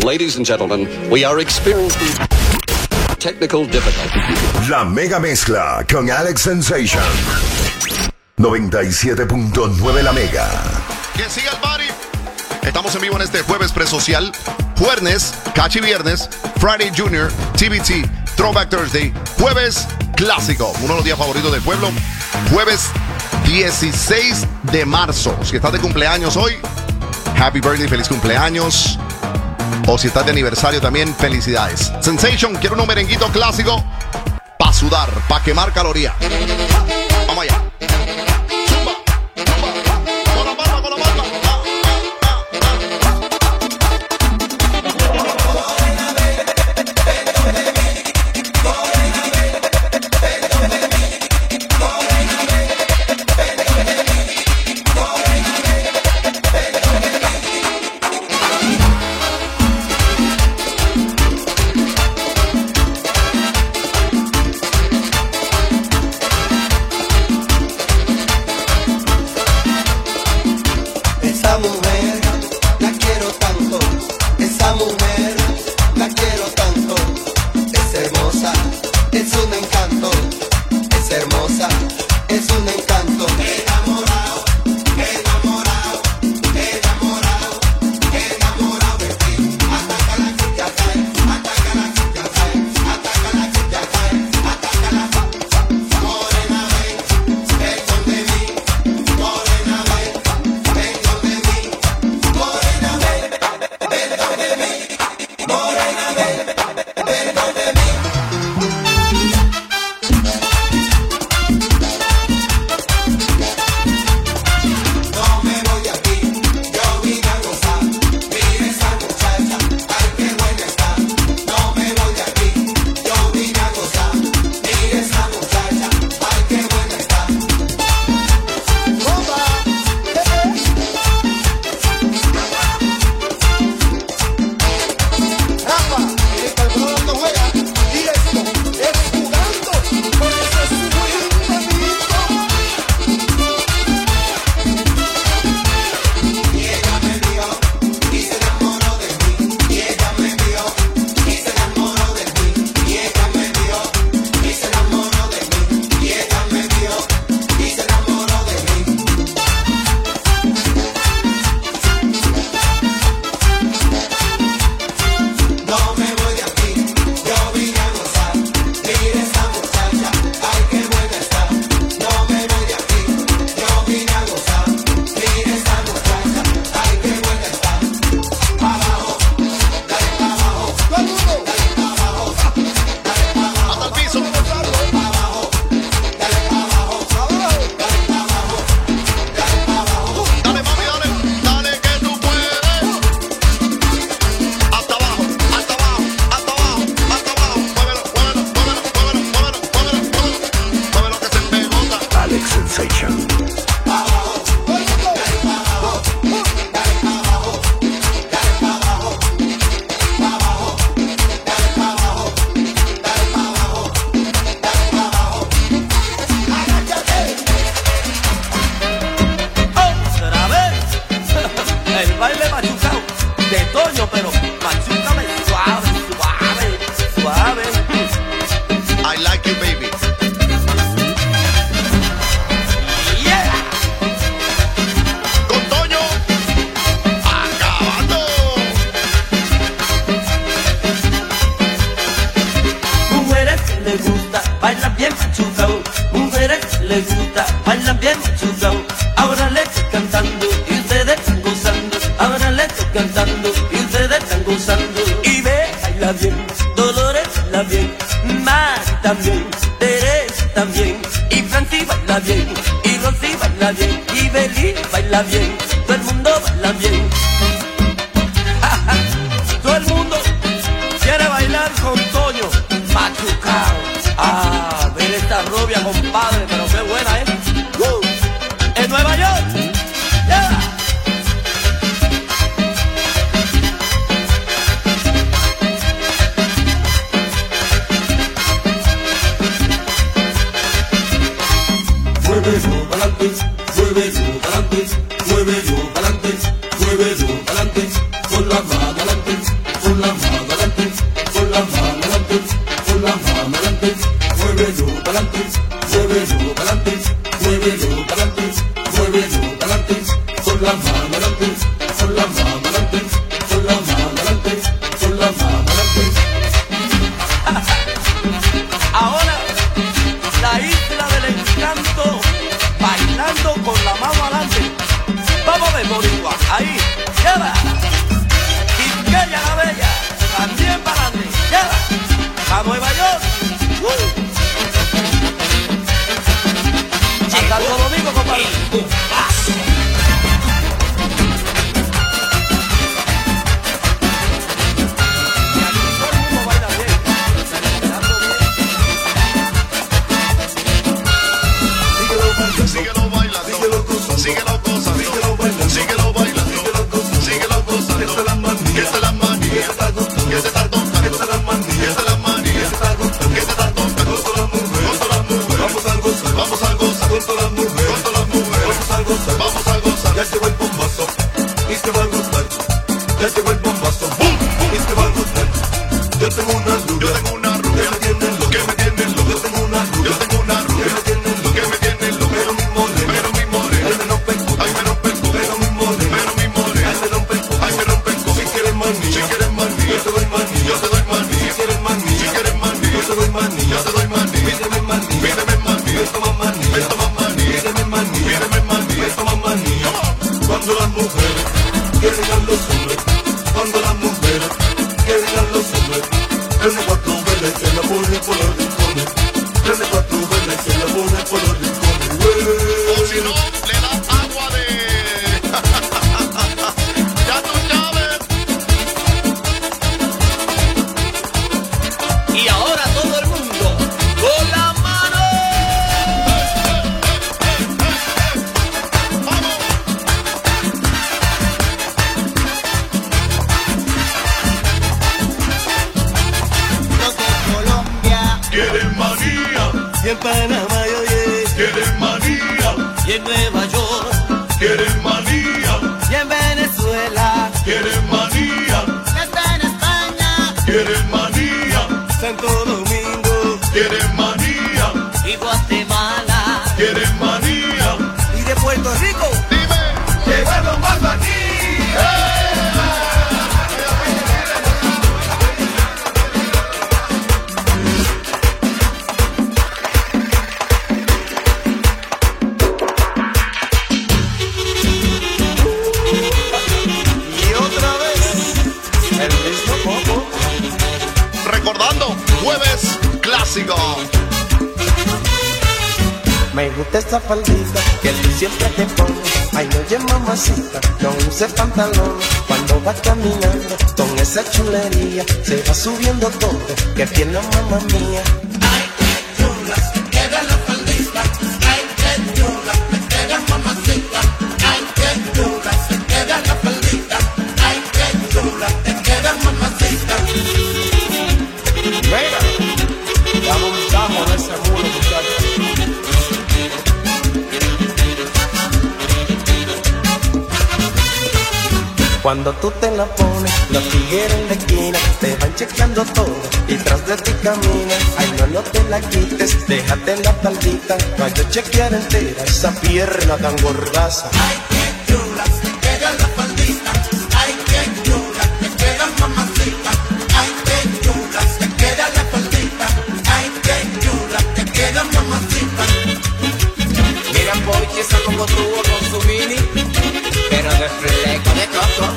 Ladies and gentlemen, we are experiencing technical difficulties. La mega mezcla con Alex Sensation. 97.9 La Mega. Que siga el party. Estamos en vivo en este jueves presocial. Jueves, Cachi Viernes, Friday Junior, TBT, Throwback Thursday, Jueves Clásico, uno de los días favoritos del pueblo. Jueves 16 de marzo. Si estás de cumpleaños hoy, happy birthday, feliz cumpleaños. O si estás de aniversario también, felicidades. Sensation, quiero un merenguito clásico para sudar, para quemar calorías. Vamos allá. Mueve yo pa'lante, con la mano adelante, con con la mano adelante, con la mano adelante, con la mano adelante, muévelo para adelante, muévelo para adelante, muévelo para adelante, muévelo para adelante, con la mano adelante, con la mano adelante, con la mano adelante, con la mano adelante. Ahora, la isla del encanto, bailando con la mano adelante. Vamos a ver, Boricua, ahí, lleva. Quisqueya la bella, también para adelante, lleva. A Nueva York, hasta el domingo, compadre. Síguelo bailando, síguelo gozando, síguelo gozando, síguelo bailando, síguelo gozando. Esta es la manía, esta es la manía, que te está tocando, esta es la manía, esta es la manía, que te está tocando, con todas las mujeres, vamos a gozar, vamos a gozar, con todas las mujeres, vamos a gozar, vamos a gozar. Ya llegó el bombazo y te va a gustar, ya llegó el bombazo, boom, y te va a gustar. Yo tengo una rubia, que me tiene loco, que me tiene loco. Yo tengo una rubia, que me tiene loco, que me tiene loco. Pero mi morena, ay me rompe el coco, ay me rompe el coco. Pero mi morena, ay me rompe el coco, ay me rompe el coco. Si quieres manía, si quieres manía, yo te doy manía, yo te doy manía. Si quieres manía, si quieres manía, yo te doy manía, yo te doy manía. Pídeme manía, pídeme manía, me toma manía, me toma manía. Pídeme manía, pídeme manía, me toma manía. Cuando las mujeres quieren a los hombres, cuando las mujeres quieren a los hombres, tiene cuatro velas que la pone por los rincones, tiene cuatro velas que la pone por los rincones. O si no, le das agua de... ya tú sabes. Y ahora todo el mundo, con la mano. Los de Colombia Quieren manía, Y en Panamá y oye, quieren manía, y en Nueva York, quieren manía, y en Venezuela, quieren manía, está en España, quieren manía, Santo Domingo quieren manía, y Guatemala, quieren manía. y de Puerto Rico. Dime, llegó el bombazo aquí. Y otra vez, el mismo poco. Recordando, jueves clásico. Me gusta esta faldita que tú siempre te pones. Ay, oye mamacita, no uses pantalón. Cuando vas caminando con esa chulería, se va subiendo todo, que tiene la mamá mía. Mira, ya montamos en ese mulo, muchachos. Cuando tú te la pones, los tigres en la esquina te van chequeando todo y tras de ti caminan. Ay, no te la quites, déjate la faldita para yo chequear entera esa pierna tan gordaza. ay qué chula, se queda la faldita, ay qué chula, te queda mamacita, ay qué chula, se queda la faldita, ay qué chula, te queda mamacita. Mira, Pochi, esa como tuvo con su mini, pero de fleco de coco.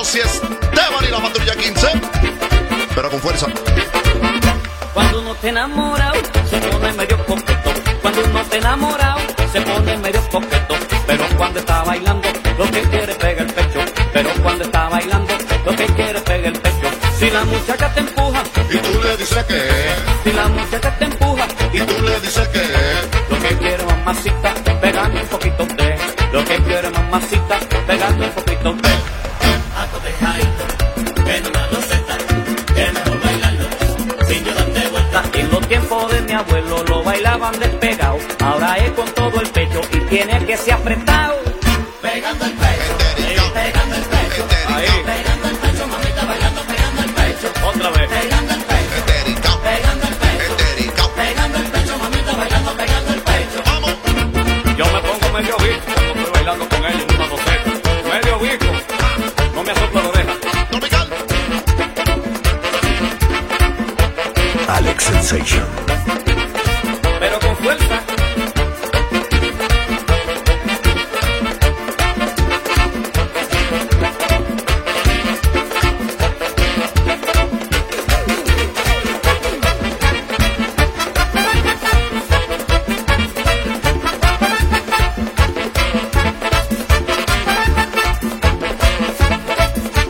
si Esteban y la Patrulla 15. Pero con fuerza. Cuando uno está enamorado, se pone medio coqueto. Cuando uno está enamorado, se pone medio coqueto. Pero cuando está bailando, lo que quiere es pegar el pecho. Pero cuando está bailando, lo que quiere es pegar el pecho. Si la muchacha te empuja, Y tú le dices que, si la muchacha te empuja, y tú le dices que, lo que quiere mamacita, pegando un poquito de. Lo que quiere mamacita, pegando un poquito de. Ato dejadito, que no me lo setas, que mejor bailarlo sin yo darte vuelta. En los tiempos de mi abuelo lo bailaban despegado. Ahora es con todo el pecho y tiene que ser apretado. Pegando el pecho, pegando el pecho, Ahí, pegando el pecho, mamita bailando, pegando el pecho, otra vez. pegando el pecho, Estérica, pegando el pecho, estérica. pegando el pecho, mamita bailando, pegando el pecho. Vamos. Yo me pongo medio bico cuando estoy bailando con ella en una boceta. Medio bico. No me asoplo la oreja. Tropical. Alex Sensation. Pero con fuerza.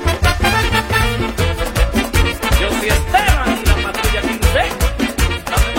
Yo soy Esteban y la Patrulla 15.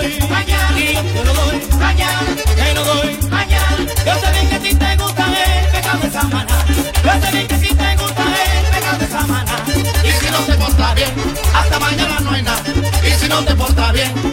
doy mañana, y yo lo doy mañana, te lo doy mañana. Yo sé bien que si te gusta el pecado de Samaná, yo sé bien que si te gusta el pecado de Samaná. Y si no te portas bien, hasta mañana no hay nada. Y si no te portas bien,